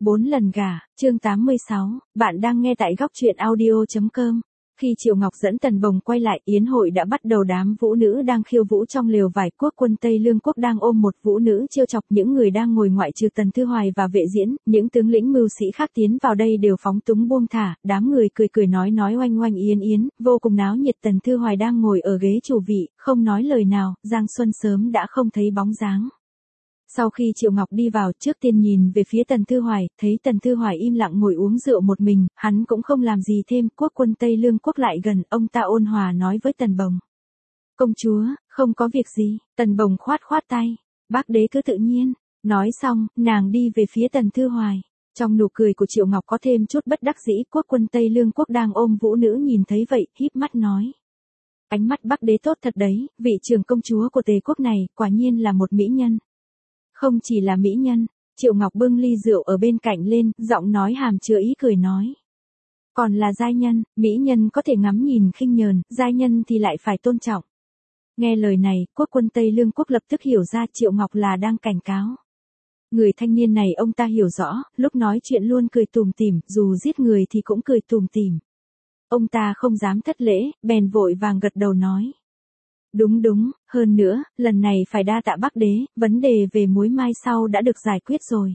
4 lần gả, chương 86, bạn đang nghe tại góc truyện audio.com. Khi Triệu Ngọc dẫn Tần Bồng quay lại, yến hội đã bắt đầu, đám vũ nữ đang khiêu vũ trong lều vải, quốc quân Tây Lương quốc đang ôm một vũ nữ trêu chọc, những người đang ngồi ngoại trừ Tần Thư Hoài và vệ diễn, những tướng lĩnh mưu sĩ khác tiến vào đây đều phóng túng buông thả, đám người cười cười nói oanh oanh yến yến, vô cùng náo nhiệt. Tần Thư Hoài đang ngồi ở ghế chủ vị, không nói lời nào, Giang Xuân sớm đã không thấy bóng dáng. Sau khi Triệu Ngọc đi vào, trước tiên nhìn về phía Tần Thư Hoài, thấy Tần Thư Hoài im lặng ngồi uống rượu một mình, hắn cũng không làm gì thêm. Quốc quân Tây Lương quốc lại gần, ông ta ôn hòa nói với Tần Bồng. Công chúa, không có việc gì. Tần Bồng khoát tay. Bác đế cứ tự nhiên. Nói xong, nàng đi về phía Tần Thư Hoài. Trong nụ cười của Triệu Ngọc có thêm chút bất đắc dĩ. Quốc quân Tây Lương quốc đang ôm vũ nữ nhìn thấy vậy, híp mắt nói. Ánh mắt bác đế tốt thật đấy, vị trưởng công chúa của Tề quốc này, quả nhiên là một mỹ nhân. Không chỉ là mỹ nhân, Triệu Ngọc bưng ly rượu ở bên cạnh lên, giọng nói hàm chứa ý cười nói. Còn là giai nhân, mỹ nhân có thể ngắm nhìn khinh nhờn, giai nhân thì lại phải tôn trọng. Nghe lời này, quốc quân Tây Lương quốc lập tức hiểu ra Triệu Ngọc là đang cảnh cáo. Người thanh niên này ông ta hiểu rõ, lúc nói chuyện luôn cười tủm tỉm, dù giết người thì cũng cười tủm tỉm. Ông ta không dám thất lễ, bèn vội vàng gật đầu nói. Đúng, hơn nữa, lần này phải đa tạ bác đế, vấn đề về muối mai sau đã được giải quyết rồi.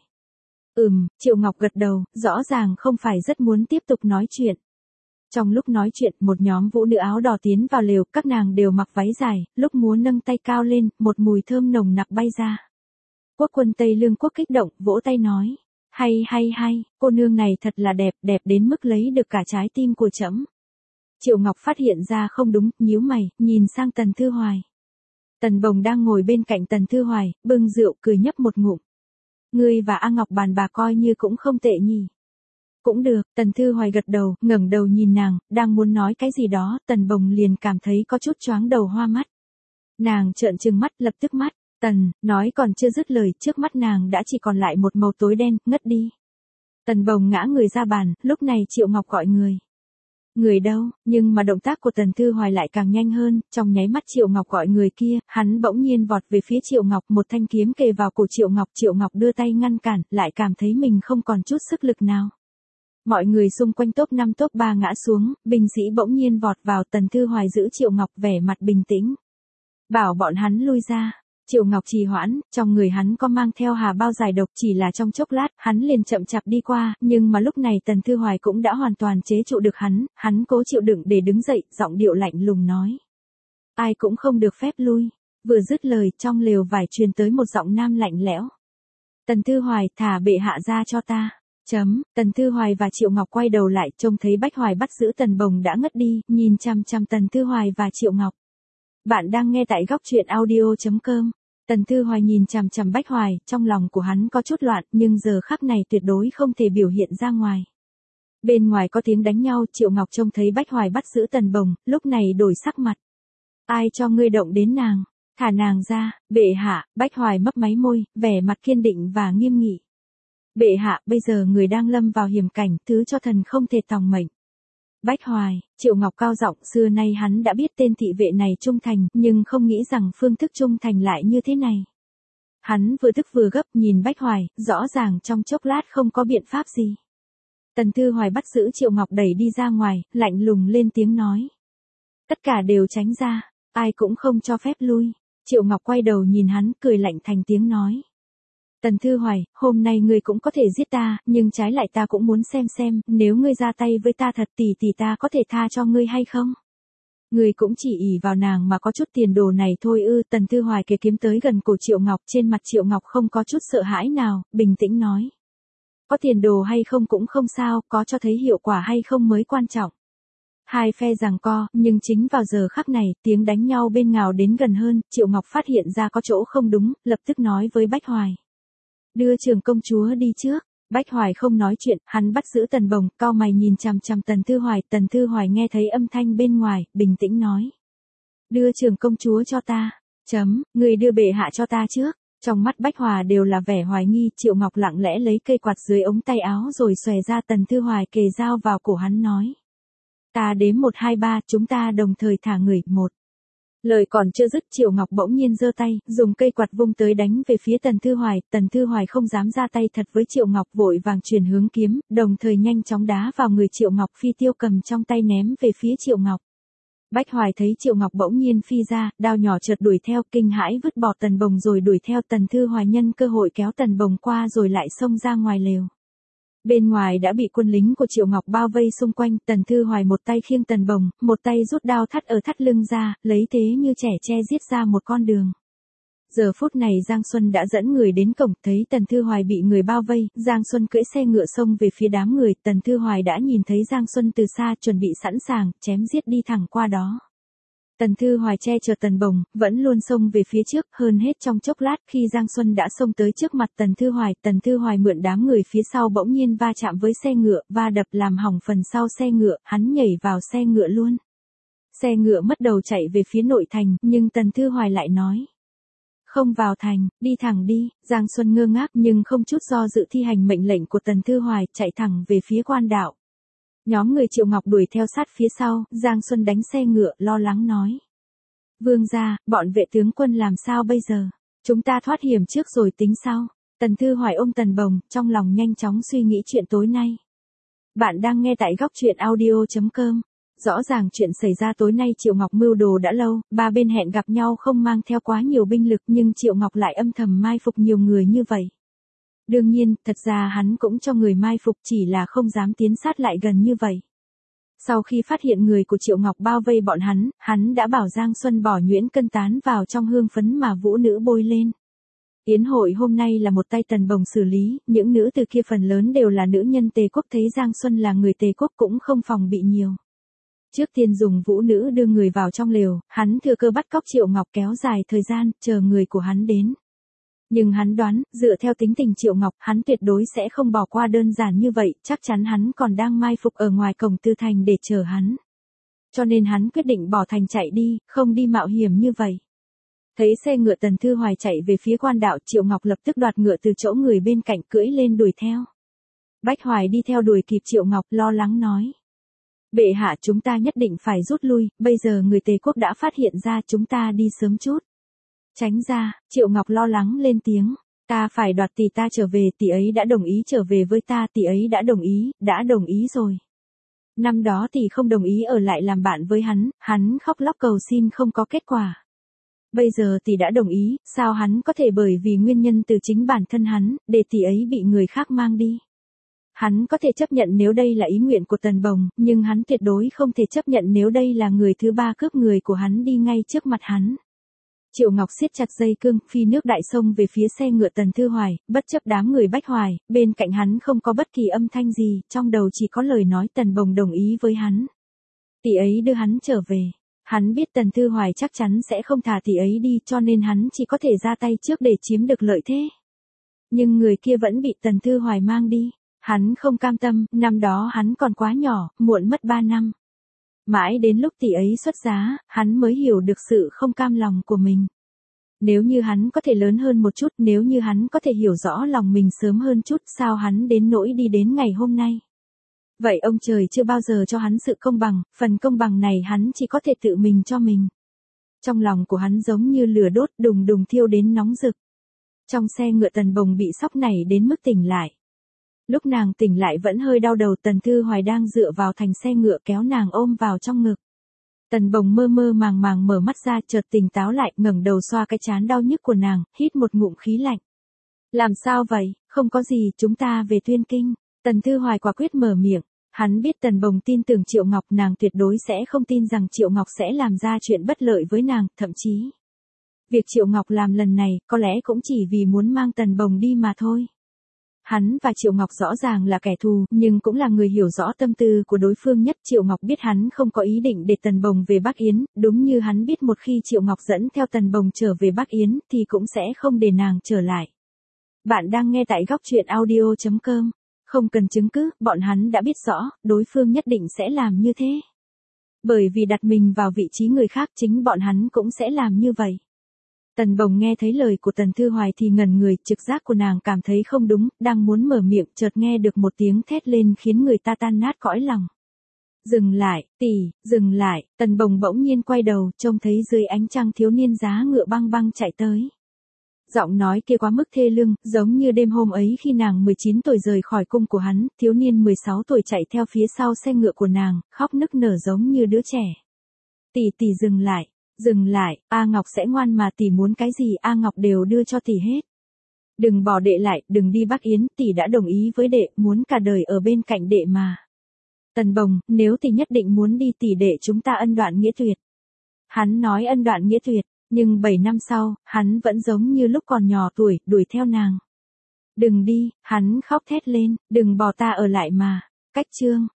Triệu Ngọc gật đầu, rõ ràng không phải rất muốn tiếp tục nói chuyện. Trong lúc nói chuyện, một nhóm vũ nữ áo đỏ tiến vào lều, các nàng đều mặc váy dài, lúc múa nâng tay cao lên, một mùi thơm nồng nặc bay ra. Quốc quân Tây Lương quốc kích động, vỗ tay nói. Hay, cô nương này thật là đẹp đến mức lấy được cả trái tim của trẫm. Triệu Ngọc phát hiện ra không đúng, nhíu mày, nhìn sang Tần Thư Hoài. Tần Bồng đang ngồi bên cạnh Tần Thư Hoài, bưng rượu cười nhấp một ngụm. Ngươi và A Ngọc bàn bà coi như cũng không tệ nhỉ. Cũng được, Tần Thư Hoài gật đầu, ngẩng đầu nhìn nàng, đang muốn nói cái gì đó, Tần Bồng liền cảm thấy có chút choáng đầu hoa mắt. Nàng trợn trừng mắt, lập tức mắt, nói còn chưa dứt lời, trước mắt nàng đã chỉ còn lại một màu tối đen, ngất đi. Tần Bồng ngã người ra bàn, lúc này Triệu Ngọc gọi người. Người đâu, nhưng mà động tác của Tần Thư Hoài lại càng nhanh hơn, trong nháy mắt Triệu Ngọc gọi người kia, hắn bỗng nhiên vọt về phía Triệu Ngọc, một thanh kiếm kề vào cổ Triệu Ngọc đưa tay ngăn cản, lại cảm thấy mình không còn chút sức lực nào. Mọi người xung quanh top 5 top 3 ngã xuống, binh sĩ bỗng nhiên vọt vào, Tần Thư Hoài giữ Triệu Ngọc vẻ mặt bình tĩnh. Bảo bọn hắn lui ra. Triệu Ngọc trì hoãn, trong người hắn có mang theo hà bao giải độc, chỉ là trong chốc lát, hắn liền chậm chạp đi qua, nhưng mà lúc này Tần Thư Hoài cũng đã hoàn toàn chế trụ được hắn cố chịu đựng để đứng dậy, giọng điệu lạnh lùng nói. Ai cũng không được phép lui. Vừa dứt lời, trong lều vải truyền tới một giọng nam lạnh lẽo. Tần Thư Hoài, thả bệ hạ ra cho ta. Tần Thư Hoài và Triệu Ngọc quay đầu lại, trông thấy Bách Hoài bắt giữ Tần Bồng đã ngất đi, nhìn chằm chằm Tần Thư Hoài và Triệu Ngọc. Bạn đang nghe tại góc truyện audio.com. Tần Thư Hoài nhìn chằm chằm Bách Hoài, trong lòng của hắn có chút loạn, nhưng giờ khắc này tuyệt đối không thể biểu hiện ra ngoài. Bên ngoài có tiếng đánh nhau, Triệu Ngọc trông thấy Bách Hoài bắt giữ Tần Bồng, lúc này đổi sắc mặt. Ai cho ngươi động đến nàng? Thả nàng ra, bệ hạ. Bách Hoài mấp máy môi, vẻ mặt kiên định và nghiêm nghị. Bệ hạ, bây giờ người đang lâm vào hiểm cảnh, thứ cho thần không thể tòng mệnh. Bách Hoài, Triệu Ngọc cao giọng, xưa nay hắn đã biết tên thị vệ này trung thành, nhưng không nghĩ rằng phương thức trung thành lại như thế này. Hắn vừa tức vừa gấp nhìn Bách Hoài, rõ ràng trong chốc lát không có biện pháp gì. Tần Thư Hoài bắt giữ Triệu Ngọc đẩy đi ra ngoài, lạnh lùng lên tiếng nói. Tất cả đều tránh ra, ai cũng không cho phép lui. Triệu Ngọc quay đầu nhìn hắn, cười lạnh thành tiếng nói. Tần Thư Hoài, hôm nay ngươi cũng có thể giết ta, nhưng trái lại ta cũng muốn xem, nếu ngươi ra tay với ta thật thì ta có thể tha cho ngươi hay không? Ngươi cũng chỉ ỷ vào nàng mà có chút tiền đồ này thôi ư? Tần Thư Hoài kề kiếm tới gần cổ Triệu Ngọc, trên mặt Triệu Ngọc không có chút sợ hãi nào, bình tĩnh nói. Có tiền đồ hay không cũng không sao, có cho thấy hiệu quả hay không mới quan trọng. Hai phe giằng co, nhưng chính vào giờ khắc này, tiếng đánh nhau bên ngào đến gần hơn, Triệu Ngọc phát hiện ra có chỗ không đúng, lập tức nói với Bách Hoài. Đưa trưởng công chúa đi trước. Bách Hoài không nói chuyện, hắn bắt giữ Tần Bồng, cau mày nhìn chằm chằm Tần Thư Hoài. Tần Thư Hoài nghe thấy âm thanh bên ngoài, bình tĩnh nói. Đưa trưởng công chúa cho ta. Người đưa bệ hạ cho ta trước. Trong mắt Bách Hoài đều là vẻ hoài nghi, Triệu Ngọc lặng lẽ lấy cây quạt dưới ống tay áo rồi xòe ra. Tần Thư Hoài kề dao vào cổ hắn nói. Ta đếm 1 2 3, chúng ta đồng thời thả người. 1, Lời còn chưa dứt Triệu Ngọc bỗng nhiên giơ tay, dùng cây quạt vung tới đánh về phía Tần Thư Hoài không dám ra tay thật với Triệu Ngọc vội vàng chuyển hướng kiếm, đồng thời nhanh chóng đá vào người Triệu Ngọc phi tiêu cầm trong tay ném về phía Triệu Ngọc. Bách Hoài thấy Triệu Ngọc bỗng nhiên phi ra, đao nhỏ chợt đuổi theo, kinh hãi vứt bỏ Tần Bồng rồi đuổi theo. Tần Thư Hoài nhân cơ hội kéo Tần Bồng qua rồi lại xông ra ngoài lều. Bên ngoài đã bị quân lính của Triệu Ngọc bao vây xung quanh, Tần Thư Hoài một tay khiêng Tần Bồng, một tay rút đao thắt ở thắt lưng ra, lấy thế như trẻ tre giết ra một con đường. Giờ phút này Giang Xuân đã dẫn người đến cổng, thấy Tần Thư Hoài bị người bao vây, Giang Xuân cưỡi xe ngựa xông về phía đám người, Tần Thư Hoài đã nhìn thấy Giang Xuân từ xa chuẩn bị sẵn sàng, chém giết đi thẳng qua đó. Tần Thư Hoài che chở Tần Bồng, vẫn luôn xông về phía trước, hơn hết trong chốc lát khi Giang Xuân đã xông tới trước mặt Tần Thư Hoài mượn đám người phía sau bỗng nhiên va chạm với xe ngựa, va đập làm hỏng phần sau xe ngựa, hắn nhảy vào xe ngựa luôn. Xe ngựa mất đầu chạy về phía nội thành, nhưng Tần Thư Hoài lại nói: "Không vào thành, đi thẳng đi." Giang Xuân ngơ ngác nhưng không chút do dự thi hành mệnh lệnh của Tần Thư Hoài, chạy thẳng về phía quan đạo. Nhóm người Triệu Ngọc đuổi theo sát phía sau, Giang Xuân đánh xe ngựa, lo lắng nói: "Vương gia, bọn vệ tướng quân làm sao bây giờ? Chúng ta thoát hiểm trước rồi tính sau." Tần Thư Hoài ôm Tần Bồng, trong lòng nhanh chóng suy nghĩ chuyện tối nay. Bạn đang nghe tại góc truyện audio.com. Rõ ràng chuyện xảy ra tối nay Triệu Ngọc mưu đồ đã lâu, ba bên hẹn gặp nhau không mang theo quá nhiều binh lực nhưng Triệu Ngọc lại âm thầm mai phục nhiều người như vậy. Đương nhiên, thật ra hắn cũng cho người mai phục chỉ là không dám tiến sát lại gần như vậy. Sau khi phát hiện người của Triệu Ngọc bao vây bọn hắn đã bảo Giang Xuân bỏ nhuyễn cân tán vào trong hương phấn mà vũ nữ bôi lên. Yến hội hôm nay là một tay Tần Bồng xử lý, những nữ từ kia phần lớn đều là nữ nhân Tề quốc, thấy Giang Xuân là người Tề quốc cũng không phòng bị nhiều. Trước tiên dùng vũ nữ đưa người vào trong lều, hắn thừa cơ bắt cóc Triệu Ngọc kéo dài thời gian, chờ người của hắn đến. Nhưng hắn đoán, dựa theo tính tình Triệu Ngọc, hắn tuyệt đối sẽ không bỏ qua đơn giản như vậy, chắc chắn hắn còn đang mai phục ở ngoài cổng Tư Thành để chờ hắn. Cho nên hắn quyết định bỏ thành chạy đi, không đi mạo hiểm như vậy. Thấy xe ngựa Tần Thư Hoài chạy về phía quan đạo, Triệu Ngọc lập tức đoạt ngựa từ chỗ người bên cạnh cưỡi lên đuổi theo. Bách Hoài đi theo đuổi kịp Triệu Ngọc, lo lắng nói: "Bệ hạ, chúng ta nhất định phải rút lui, bây giờ người Tề quốc đã phát hiện ra, chúng ta đi sớm chút." "Tránh ra." Triệu Ngọc lo lắng lên tiếng: "Ta phải đoạt tỷ ta trở về, tỷ ấy đã đồng ý trở về với ta, tỷ ấy đã đồng ý rồi. Năm đó tỷ không đồng ý ở lại làm bạn với hắn khóc lóc cầu xin không có kết quả. Bây giờ tỷ đã đồng ý, sao hắn có thể bởi vì nguyên nhân từ chính bản thân hắn, để tỷ ấy bị người khác mang đi. Hắn có thể chấp nhận nếu đây là ý nguyện của Tần Bồng, nhưng hắn tuyệt đối không thể chấp nhận nếu đây là người thứ ba cướp người của hắn đi ngay trước mặt hắn." Triệu Ngọc siết chặt dây cương, phi nước đại sông về phía xe ngựa Tần Thư Hoài, bất chấp đám người Bách Hoài, bên cạnh hắn không có bất kỳ âm thanh gì, trong đầu chỉ có lời nói Tần Bồng đồng ý với hắn. Tỷ ấy đưa hắn trở về. Hắn biết Tần Thư Hoài chắc chắn sẽ không thả tỷ ấy đi, cho nên hắn chỉ có thể ra tay trước để chiếm được lợi thế. Nhưng người kia vẫn bị Tần Thư Hoài mang đi. Hắn không cam tâm, năm đó hắn còn quá nhỏ, muộn mất 3 năm. Mãi đến lúc tỷ ấy xuất giá, hắn mới hiểu được sự không cam lòng của mình. Nếu như hắn có thể lớn hơn một chút, nếu như hắn có thể hiểu rõ lòng mình sớm hơn chút, sao hắn đến nỗi đi đến ngày hôm nay. Vậy ông trời chưa bao giờ cho hắn sự công bằng, phần công bằng này hắn chỉ có thể tự mình cho mình. Trong lòng của hắn giống như lửa đốt, đùng đùng thiêu đến nóng rực. Trong xe ngựa Tần Bồng bị sốc nảy đến mức tỉnh lại. Lúc nàng tỉnh lại vẫn hơi đau đầu, Tần Thư Hoài đang dựa vào thành xe ngựa kéo nàng ôm vào trong ngực. Tần Bồng mơ mơ màng màng mở mắt ra, chợt tỉnh táo lại, ngẩng đầu xoa cái trán đau nhức của nàng, hít một ngụm khí lạnh. "Làm sao vậy?" "Không có gì, chúng ta về Tuyên Kinh." Tần Thư Hoài quả quyết mở miệng. Hắn biết Tần Bồng tin tưởng Triệu Ngọc, nàng tuyệt đối sẽ không tin rằng Triệu Ngọc sẽ làm ra chuyện bất lợi với nàng, thậm chí việc Triệu Ngọc làm lần này, có lẽ cũng chỉ vì muốn mang Tần Bồng đi mà thôi. Hắn và Triệu Ngọc rõ ràng là kẻ thù, nhưng cũng là người hiểu rõ tâm tư của đối phương nhất. Triệu Ngọc biết hắn không có ý định để Tần Bồng về Bắc Yến, đúng như hắn biết một khi Triệu Ngọc dẫn theo Tần Bồng trở về Bắc Yến, thì cũng sẽ không để nàng trở lại. Bạn đang nghe tại góc truyện audio.com. Không cần chứng cứ, bọn hắn đã biết rõ, đối phương nhất định sẽ làm như thế. Bởi vì đặt mình vào vị trí người khác, chính bọn hắn cũng sẽ làm như vậy. Tần Bồng nghe thấy lời của Tần Thư Hoài thì ngẩn người, trực giác của nàng cảm thấy không đúng, đang muốn mở miệng, chợt nghe được một tiếng thét lên khiến người ta tan nát cõi lòng. Dừng lại, tỷ, dừng lại, Tần Bồng bỗng nhiên quay đầu, trông thấy dưới ánh trăng thiếu niên giá ngựa băng băng chạy tới. Giọng nói kia quá mức thê lương, giống như đêm hôm ấy khi nàng 19 tuổi rời khỏi cung của hắn, thiếu niên 16 tuổi chạy theo phía sau xe ngựa của nàng, khóc nức nở giống như đứa trẻ. Tỷ tỷ dừng lại, A Ngọc sẽ ngoan mà, tỷ muốn cái gì A Ngọc đều đưa cho tỷ hết. Đừng bỏ đệ lại, đừng đi Bắc Yến, tỷ đã đồng ý với đệ, muốn cả đời ở bên cạnh đệ mà. Tần Bồng, nếu tỷ nhất định muốn đi tỷ đệ chúng ta ân đoạn nghĩa tuyệt. Hắn nói ân đoạn nghĩa tuyệt, nhưng 7 năm sau, hắn vẫn giống như lúc còn nhỏ tuổi, đuổi theo nàng. Đừng đi, hắn khóc thét lên, đừng bỏ ta ở lại mà. Cách chương